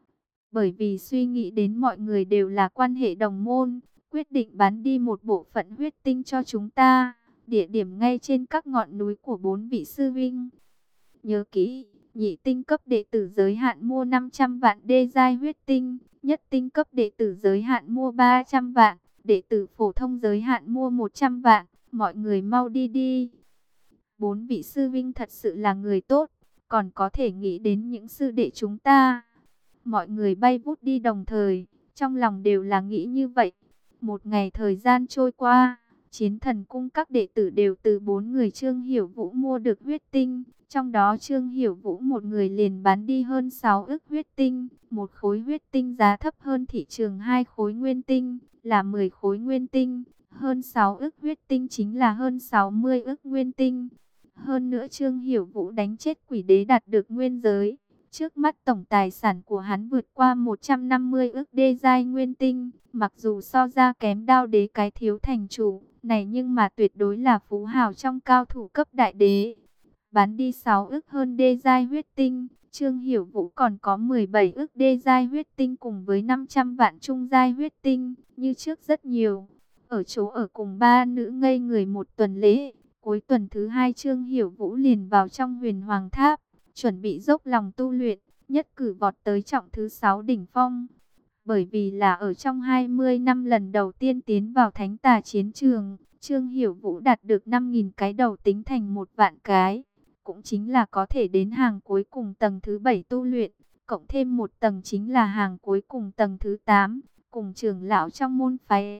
Bởi vì suy nghĩ đến mọi người đều là quan hệ đồng môn, quyết định bán đi một bộ phận huyết tinh cho chúng ta, địa điểm ngay trên các ngọn núi của bốn vị sư vinh. Nhớ kỹ, nhị tinh cấp đệ tử giới hạn mua năm trăm vạn đê giai huyết tinh, nhất tinh cấp đệ tử giới hạn mua ba trăm vạn, đệ tử phổ thông giới hạn mua một trăm vạn. Mọi người mau đi đi. Bốn vị sư vinh thật sự là người tốt, còn có thể nghĩ đến những sư đệ chúng ta. Mọi người bay vút đi đồng thời, trong lòng đều là nghĩ như vậy. Một ngày thời gian trôi qua, Chiến Thần Cung các đệ tử đều từ bốn người Trương Hiểu Vũ mua được huyết tinh. Trong đó Trương Hiểu Vũ một người liền bán đi hơn sáu ức huyết tinh. Một khối huyết tinh giá thấp hơn thị trường hai khối nguyên tinh, là mười khối nguyên tinh. Hơn sáu ức huyết tinh chính là hơn sáu mươi ức nguyên tinh. Hơn nữa Trương Hiểu Vũ đánh chết quỷ đế đạt được nguyên giới. Trước mắt tổng tài sản của hắn vượt qua một trăm năm mươi ức đê giai nguyên tinh. Mặc dù so ra kém Đao đế cái thiếu thành chủ này, nhưng mà tuyệt đối là phú hào trong cao thủ cấp đại đế. Bán đi sáu ức hơn đê giai huyết tinh, Trương Hiểu Vũ còn có mười bảy ức đê giai huyết tinh cùng với năm trăm vạn trung giai huyết tinh, như trước rất nhiều. Ở chỗ ở cùng ba nữ ngây người một tuần lễ, cuối tuần thứ hai Trương Hiểu Vũ liền vào trong Huyền Hoàng Tháp, chuẩn bị dốc lòng tu luyện, nhất cử vọt tới trọng thứ sáu đỉnh phong. Bởi vì là ở trong hai mươi năm lần đầu tiên tiến vào Thánh Tà chiến trường, Trương Hiểu Vũ đạt được năm nghìn cái đầu tính thành một vạn cái. Cũng chính là có thể đến hàng cuối cùng tầng thứ bảy tu luyện, cộng thêm một tầng chính là hàng cuối cùng tầng thứ tám, cùng trưởng lão trong môn phái.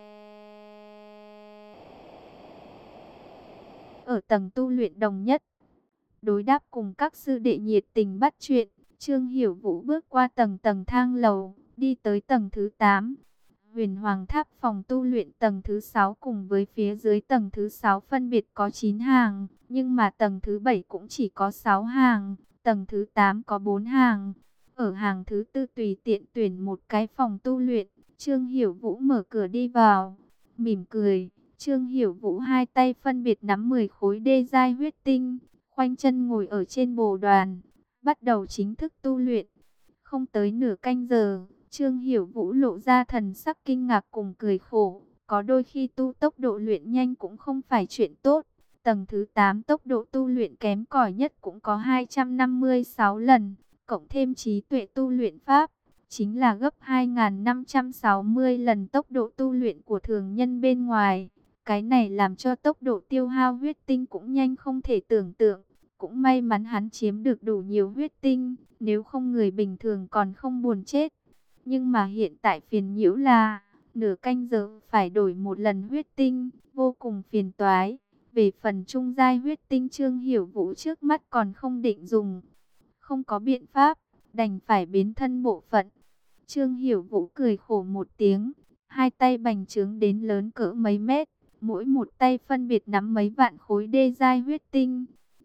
Ở tầng tu luyện đồng nhất, đối đáp cùng các sư đệ nhiệt tình bắt chuyện, Trương Hiểu Vũ bước qua tầng tầng thang lầu, đi tới tầng thứ tám. Huyền Hoàng Tháp phòng tu luyện tầng thứ sáu cùng với phía dưới tầng thứ sáu phân biệt có chín hàng, nhưng mà tầng thứ bảy cũng chỉ có sáu hàng, tầng thứ tám có bốn hàng. Ở hàng thứ tư tùy tiện tuyển một cái phòng tu luyện, Trương Hiểu Vũ mở cửa đi vào, mỉm cười. Trương Hiểu Vũ hai tay phân biệt nắm mười khối đê giai huyết tinh, khoanh chân ngồi ở trên bồ đoàn, bắt đầu chính thức tu luyện. Không tới nửa canh giờ, Trương Hiểu Vũ lộ ra thần sắc kinh ngạc cùng cười khổ. Có đôi khi tu tốc độ luyện nhanh cũng không phải chuyện tốt. Tầng thứ tám tốc độ tu luyện kém cỏi nhất cũng có hai trăm năm mươi sáu lần, cộng thêm trí tuệ tu luyện pháp, chính là gấp hai nghìn năm trăm sáu mươi lần tốc độ tu luyện của thường nhân bên ngoài. Cái này làm cho tốc độ tiêu hao huyết tinh cũng nhanh không thể tưởng tượng. Cũng may mắn hắn chiếm được đủ nhiều huyết tinh, nếu không người bình thường còn không buồn chết. Nhưng mà hiện tại phiền nhiễu là, nửa canh giờ phải đổi một lần huyết tinh, vô cùng phiền toái. Về phần trung giai huyết tinh Trương Hiểu Vũ trước mắt còn không định dùng. Không có biện pháp, đành phải biến thân bộ phận. Trương Hiểu Vũ cười khổ một tiếng, hai tay bành trướng đến lớn cỡ mấy mét, mỗi một tay phân biệt nắm mấy vạn khối đê giai huyết tinh.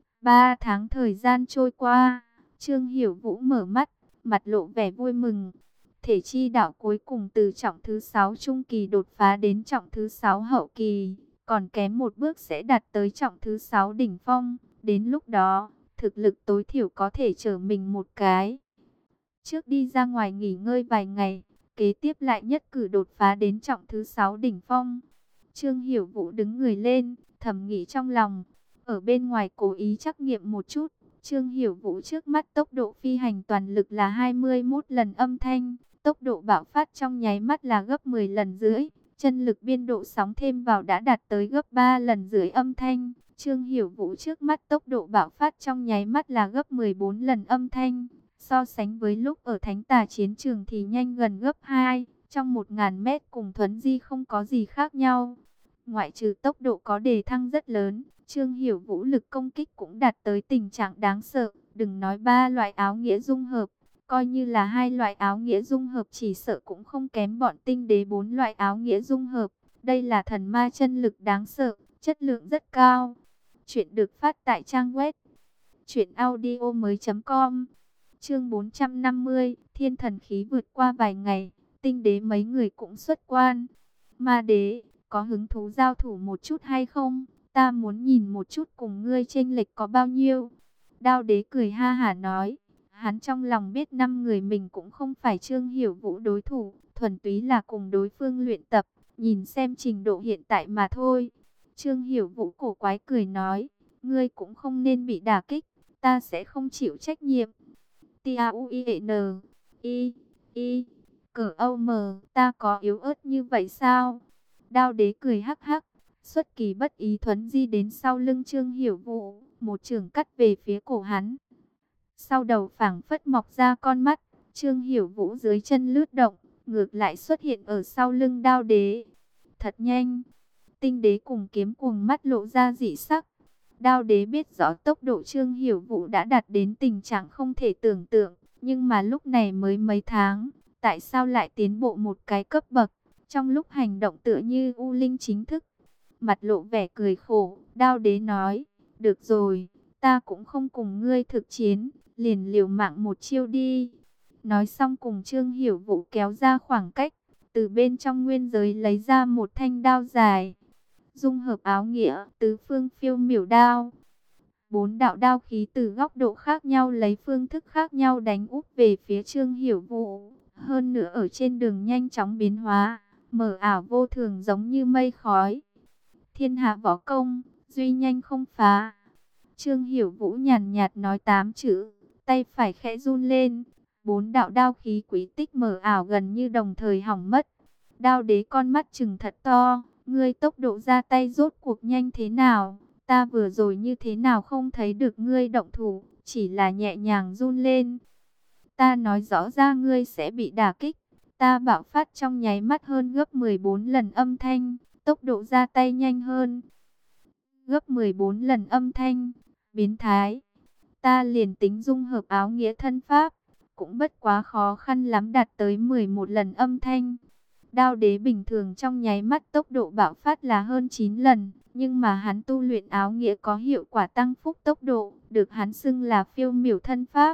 Ba tháng thời gian trôi qua, Trương Hiểu Vũ mở mắt, mặt lộ vẻ vui mừng. Thể chi đạo cuối cùng từ trọng thứ sáu trung kỳ đột phá đến trọng thứ sáu hậu kỳ, còn kém một bước sẽ đạt tới trọng thứ sáu đỉnh phong. Đến lúc đó, thực lực tối thiểu có thể trở mình một cái. Trước đi ra ngoài nghỉ ngơi vài ngày, kế tiếp lại nhất cử đột phá đến trọng thứ sáu đỉnh phong. Trương Hiểu Vũ đứng người lên, thầm nghĩ trong lòng. Ở bên ngoài cố ý trắc nghiệm một chút, Trương Hiểu Vũ trước mắt tốc độ phi hành toàn lực là hai mươi mốt lần âm thanh, tốc độ bạo phát trong nháy mắt là gấp mười lần rưỡi, chân lực biên độ sóng thêm vào đã đạt tới gấp ba lần rưỡi âm thanh. Trương Hiểu Vũ trước mắt tốc độ bạo phát trong nháy mắt là gấp mười bốn lần âm thanh, so sánh với lúc ở Thánh Tà chiến trường thì nhanh gần gấp hai, trong một nghìn mét cùng Thuấn Di không có gì khác nhau. Ngoại trừ tốc độ có đề thăng rất lớn, Trương Hiểu Vũ lực công kích cũng đạt tới tình trạng đáng sợ. Đừng nói ba loại áo nghĩa dung hợp, coi như là hai loại áo nghĩa dung hợp chỉ sợ cũng không kém bọn tinh đế bốn loại áo nghĩa dung hợp. Đây là thần ma chân lực đáng sợ, chất lượng rất cao. Chuyện được phát tại trang web truyện audio mới chấm com. Chương bốn trăm năm mươi, Thiên thần khí vượt qua vài ngày, tinh đế mấy người cũng xuất quan. Ma đế, có hứng thú giao thủ một chút hay không? Ta muốn nhìn một chút cùng ngươi chênh lệch có bao nhiêu. Đao đế cười ha hả nói. Hắn trong lòng biết năm người mình cũng không phải Trương Hiểu Vũ đối thủ, thuần túy là cùng đối phương luyện tập, nhìn xem trình độ hiện tại mà thôi. Trương Hiểu Vũ cổ quái cười nói, ngươi cũng không nên bị đả kích, ta sẽ không chịu trách nhiệm. T A U I N I I cỡ Âu M, ta có yếu ớt như vậy sao? Đao đế cười hắc hắc, xuất kỳ bất ý thuấn di đến sau lưng Trương Hiểu Vũ, một chưởng cắt về phía cổ hắn. Sau đầu phảng phất mọc ra con mắt, Trương Hiểu Vũ dưới chân lướt động, ngược lại xuất hiện ở sau lưng đao đế. Thật nhanh, Tinh đế cùng kiếm cuồng mắt lộ ra dị sắc. Đao đế biết rõ tốc độ Trương Hiểu Vũ đã đạt đến tình trạng không thể tưởng tượng, nhưng mà lúc này mới mấy tháng, tại sao lại tiến bộ một cái cấp bậc, trong lúc hành động tựa như U Linh chính thức. Mặt lộ vẻ cười khổ, Đao đế nói, được rồi, ta cũng không cùng ngươi thực chiến, liền liều mạng một chiêu đi. Nói xong cùng Trương Hiểu Vũ kéo ra khoảng cách, từ bên trong nguyên giới lấy ra một thanh đao dài. Dung hợp áo nghĩa, tứ phương phiêu miểu đao. Bốn đạo đao khí từ góc độ khác nhau lấy phương thức khác nhau đánh úp về phía Trương Hiểu Vũ. Hơn nữa ở trên đường nhanh chóng biến hóa, mờ ảo vô thường giống như mây khói. Thiên hạ võ công, duy nhanh không phá. Trương Hiểu Vũ nhàn nhạt nói tám chữ, tay phải khẽ run lên. Bốn đạo đao khí quý tích mờ ảo gần như đồng thời hỏng mất. Đao đế con mắt trừng thật to, ngươi tốc độ ra tay rốt cuộc nhanh thế nào? Ta vừa rồi như thế nào không thấy được ngươi động thủ, chỉ là nhẹ nhàng run lên. Ta nói rõ ra ngươi sẽ bị đả kích. Ta bạo phát trong nháy mắt hơn gấp mười bốn lần âm thanh, tốc độ ra tay nhanh hơn. Gấp mười bốn lần âm thanh, biến thái. Ta liền tính dung hợp áo nghĩa thân pháp, cũng bất quá khó khăn lắm đạt tới mười một lần âm thanh. Đao đế bình thường trong nháy mắt tốc độ bạo phát là hơn chín lần, nhưng mà hắn tu luyện áo nghĩa có hiệu quả tăng phúc tốc độ, được hắn xưng là phiêu miểu thân pháp.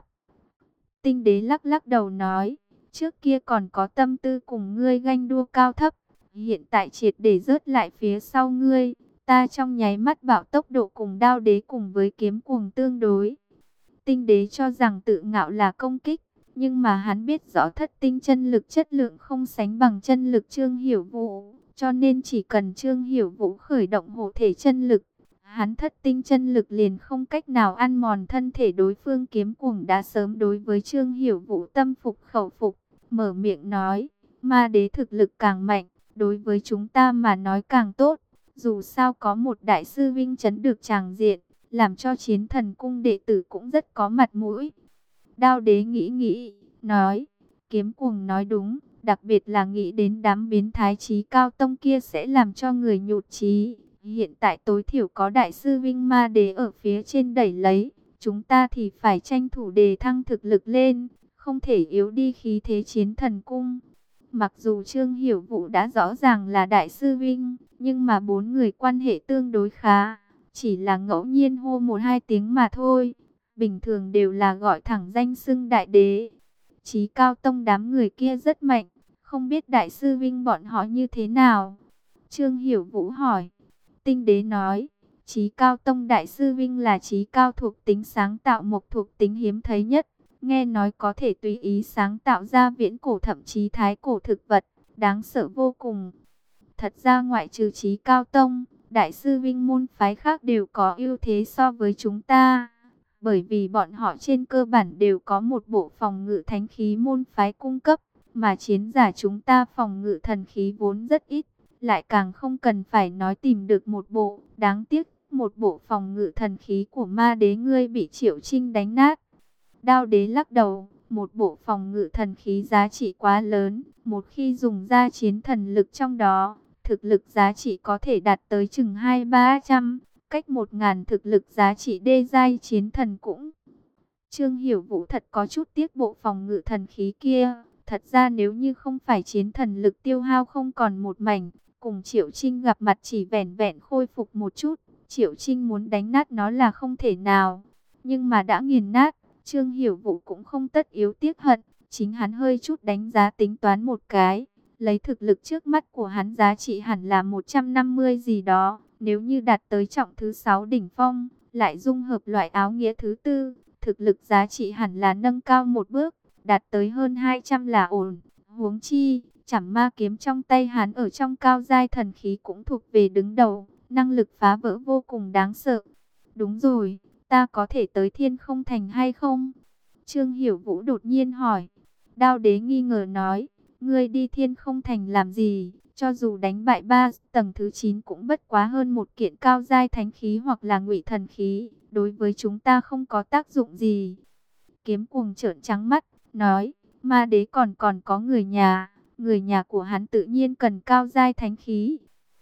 Tinh đế lắc lắc đầu nói, trước kia còn có tâm tư cùng ngươi ganh đua cao thấp, hiện tại triệt để rớt lại phía sau ngươi. Ta trong nháy mắt bạo tốc độ cùng đao đế cùng với kiếm cuồng tương đối. Tinh đế cho rằng tự ngạo là công kích, nhưng mà hắn biết rõ thất tinh chân lực chất lượng không sánh bằng chân lực Trương Hiểu Vũ, cho nên chỉ cần Trương Hiểu Vũ khởi động hộ thể chân lực, hắn thất tinh chân lực liền không cách nào ăn mòn thân thể đối phương. Kiếm cuồng đã sớm đối với Trương Hiểu Vũ tâm phục khẩu phục, mở miệng nói, ma đế thực lực càng mạnh, đối với chúng ta mà nói càng tốt, dù sao có một đại sư vinh trấn được tràng diện, làm cho Chiến Thần Cung đệ tử cũng rất có mặt mũi. Đao đế nghĩ nghĩ, nói, kiếm cuồng nói đúng, đặc biệt là nghĩ đến đám biến thái chí cao tông kia sẽ làm cho người nhụt chí. Hiện tại tối thiểu có đại sư Vinh Ma Đế ở phía trên đẩy lấy, chúng ta thì phải tranh thủ đề thăng thực lực lên, không thể yếu đi khí thế Chiến Thần Cung. Mặc dù Trương Hiểu Vũ đã rõ ràng là đại sư Vinh, nhưng mà bốn người quan hệ tương đối khá, chỉ là ngẫu nhiên hô một hai tiếng mà thôi. Bình thường đều là gọi thẳng danh xưng đại đế. Chí cao tông đám người kia rất mạnh, không biết đại sư Vinh bọn họ như thế nào? Trương Hiểu Vũ hỏi. Tinh đế nói, Chí cao tông đại sư Vinh là chí cao thuộc tính sáng tạo mộc thuộc tính hiếm thấy nhất. Nghe nói có thể tùy ý sáng tạo ra viễn cổ thậm chí thái cổ thực vật, đáng sợ vô cùng. Thật ra ngoại trừ Chí cao tông, đại sư Vinh môn phái khác đều có ưu thế so với chúng ta. Bởi vì bọn họ trên cơ bản đều có một bộ phòng ngự thánh khí môn phái cung cấp, mà chiến giả chúng ta phòng ngự thần khí vốn rất ít, lại càng không cần phải nói tìm được một bộ. Đáng tiếc, một bộ phòng ngự thần khí của ma đế ngươi bị Triệu Trinh đánh nát. Đao đế lắc đầu, một bộ phòng ngự thần khí giá trị quá lớn, một khi dùng ra chiến thần lực trong đó, thực lực giá trị có thể đạt tới chừng hai ba trăm. Cách một ngàn thực lực giá trị đê giai chiến thần cũng. Trương Hiểu Vũ thật có chút tiếc bộ phòng ngự thần khí kia. Thật ra nếu như không phải chiến thần lực tiêu hao không còn một mảnh, cùng Triệu Trinh gặp mặt chỉ vẻn vẹn khôi phục một chút, Triệu Trinh muốn đánh nát nó là không thể nào. Nhưng mà đã nghiền nát, Trương Hiểu Vũ cũng không tất yếu tiếc hận. Chính hắn hơi chút đánh giá tính toán một cái, lấy thực lực trước mắt của hắn giá trị hẳn là một trăm năm mươi gì đó. Nếu như đạt tới trọng thứ sáu đỉnh phong, lại dung hợp loại áo nghĩa thứ tư, thực lực giá trị hẳn là nâng cao một bước, đạt tới hơn hai trăm là ổn. Huống chi, chảm ma kiếm trong tay hắn ở trong cao giai thần khí cũng thuộc về đứng đầu, năng lực phá vỡ vô cùng đáng sợ. Đúng rồi, ta có thể tới Thiên Không Thành hay không? Trương Hiểu Vũ đột nhiên hỏi. Đao đế nghi ngờ nói, ngươi đi Thiên Không Thành làm gì? Cho dù đánh bại ba tầng thứ chín cũng bất quá hơn một kiện cao giai thánh khí hoặc là ngụy thần khí, đối với chúng ta không có tác dụng gì. Kiếm cuồng trợn trắng mắt, nói, ma đế còn còn có người nhà, người nhà của hắn tự nhiên cần cao giai thánh khí.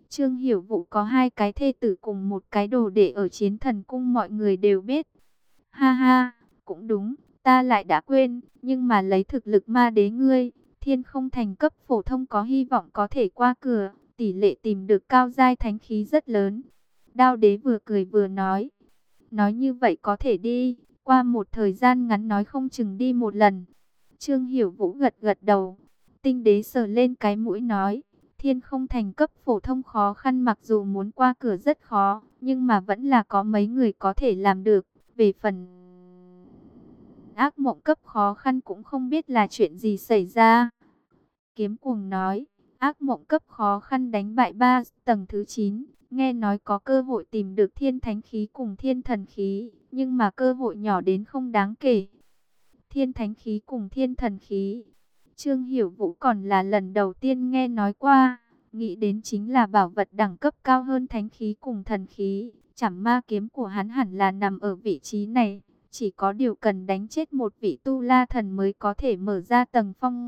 Trương Hiểu Vũ có hai cái thê tử cùng một cái đồ đệ ở Chiến Thần Cung, mọi người đều biết. Ha ha, cũng đúng, ta lại đã quên, nhưng mà lấy thực lực ma đế ngươi, Thiên Không Thành cấp phổ thông có hy vọng có thể qua cửa, tỷ lệ tìm được cao giai thánh khí rất lớn. Đao đế vừa cười vừa nói, nói như vậy có thể đi, qua một thời gian ngắn nói không chừng đi một lần. Trương Hiểu Vũ gật gật đầu, tinh đế sờ lên cái mũi nói, Thiên Không Thành cấp phổ thông khó khăn, mặc dù muốn qua cửa rất khó, nhưng mà vẫn là có mấy người có thể làm được. Về phần ác mộng cấp khó khăn cũng không biết là chuyện gì xảy ra. Kiếm Cuồng nói, ác mộng cấp khó khăn đánh bại ba tầng thứ chín, nghe nói có cơ hội tìm được thiên thánh khí cùng thiên thần khí, nhưng mà cơ hội nhỏ đến không đáng kể. Thiên thánh khí cùng thiên thần khí, Trương Hiểu Vũ còn là lần đầu tiên nghe nói qua, nghĩ đến chính là bảo vật đẳng cấp cao hơn thánh khí cùng thần khí. Chảm ma kiếm của hắn hẳn là nằm ở vị trí này, chỉ có điều cần đánh chết một vị tu la thần mới có thể mở ra tầng phong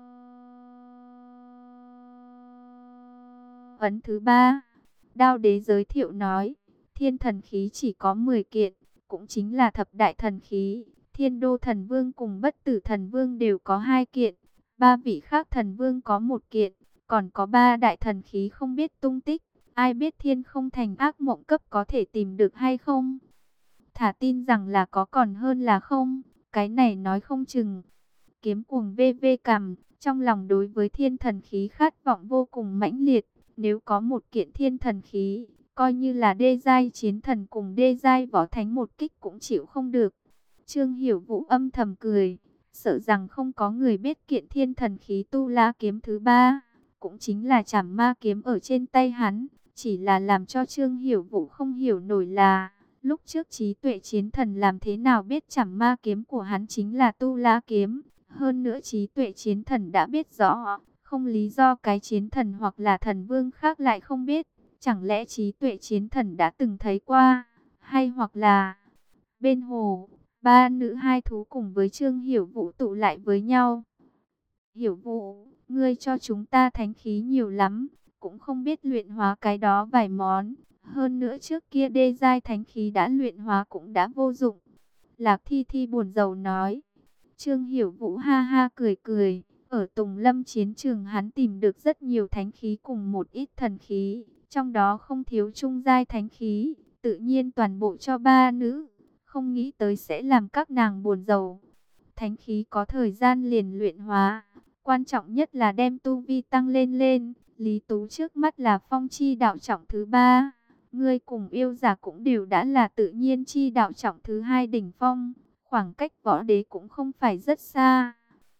ấn thứ ba. Đao đế giới thiệu nói, thiên thần khí chỉ có mười kiện, cũng chính là thập đại thần khí. Thiên đô thần vương cùng bất tử thần vương đều có hai kiện, ba vị khác thần vương có một kiện, còn có ba đại thần khí không biết tung tích. Ai biết Thiên Không Thành ác mộng cấp có thể tìm được hay không? Thả tin rằng là có còn hơn là không, cái này nói không chừng. Kiếm Cuồng vê vê cằm, trong lòng đối với thiên thần khí khát vọng vô cùng mãnh liệt. Nếu có một kiện thiên thần khí, coi như là đê giai chiến thần cùng đê giai võ thánh một kích cũng chịu không được. Trương Hiểu Vũ âm thầm cười, sợ rằng không có người biết kiện thiên thần khí tu la kiếm thứ ba, cũng chính là chảm ma kiếm ở trên tay hắn. Chỉ là làm cho Trương Hiểu Vũ không hiểu nổi là, lúc trước trí tuệ chiến thần làm thế nào biết chảm ma kiếm của hắn chính là tu la kiếm. Hơn nữa trí tuệ chiến thần đã biết rõ, không lý do cái chiến thần hoặc là thần vương khác lại không biết. Chẳng lẽ trí tuệ chiến thần đã từng thấy qua, hay hoặc là bên hồ, ba nữ hai thú cùng với Trương Hiểu Vũ tụ lại với nhau. Hiểu Vũ, ngươi cho chúng ta thánh khí nhiều lắm, cũng không biết luyện hóa cái đó vài món. Hơn nữa trước kia đê giai thánh khí đã luyện hóa cũng đã vô dụng. Lạc Thi Thi buồn rầu nói. Trương Hiểu Vũ ha ha cười cười. Ở Tùng Lâm chiến trường hắn tìm được rất nhiều thánh khí cùng một ít thần khí. Trong đó không thiếu trung giai thánh khí. Tự nhiên toàn bộ cho ba nữ. Không nghĩ tới sẽ làm các nàng buồn rầu. Thánh khí có thời gian liền luyện hóa. Quan trọng nhất là đem tu vi tăng lên lên. Lý Tú trước mắt là phong chi đạo trọng thứ ba. Ngươi cùng yêu giả cũng đều đã là tự nhiên chi đạo trọng thứ hai đỉnh phong. Khoảng cách võ đế cũng không phải rất xa.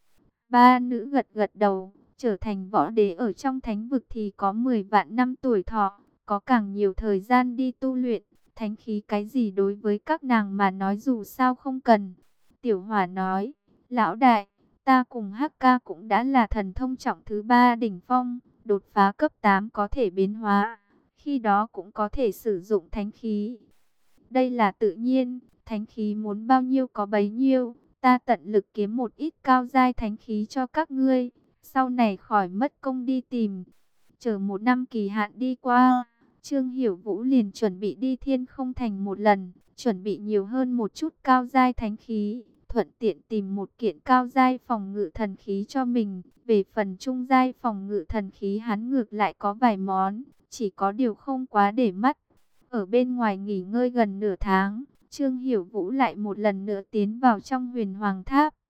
Ba nữ gật gật đầu. Trở thành võ đế ở trong thánh vực thì có mười vạn năm tuổi thọ. Có càng nhiều thời gian đi tu luyện. Thánh khí cái gì đối với các nàng mà nói dù sao không cần. Tiểu Hỏa nói, lão đại, ta cùng Hắc Ca cũng đã là thần thông trọng thứ ba đỉnh phong, đột phá cấp tám có thể biến hóa, khi đó cũng có thể sử dụng thánh khí. Đây là tự nhiên, thánh khí muốn bao nhiêu có bấy nhiêu, ta tận lực kiếm một ít cao giai thánh khí cho các ngươi, sau này khỏi mất công đi tìm. Chờ một năm kỳ hạn đi qua, Trương Hiểu Vũ liền chuẩn bị đi Thiên Không Thành một lần, chuẩn bị nhiều hơn một chút cao giai thánh khí, thuận tiện tìm một kiện cao giai phòng ngự thần khí cho mình. Về phần trung giai phòng ngự thần khí hắn ngược lại có vài món, chỉ có điều không quá để mắt. Ở bên ngoài nghỉ ngơi gần nửa tháng, Trương Hiểu Vũ lại một lần nữa tiến vào trong Huyền Hoàng Tháp.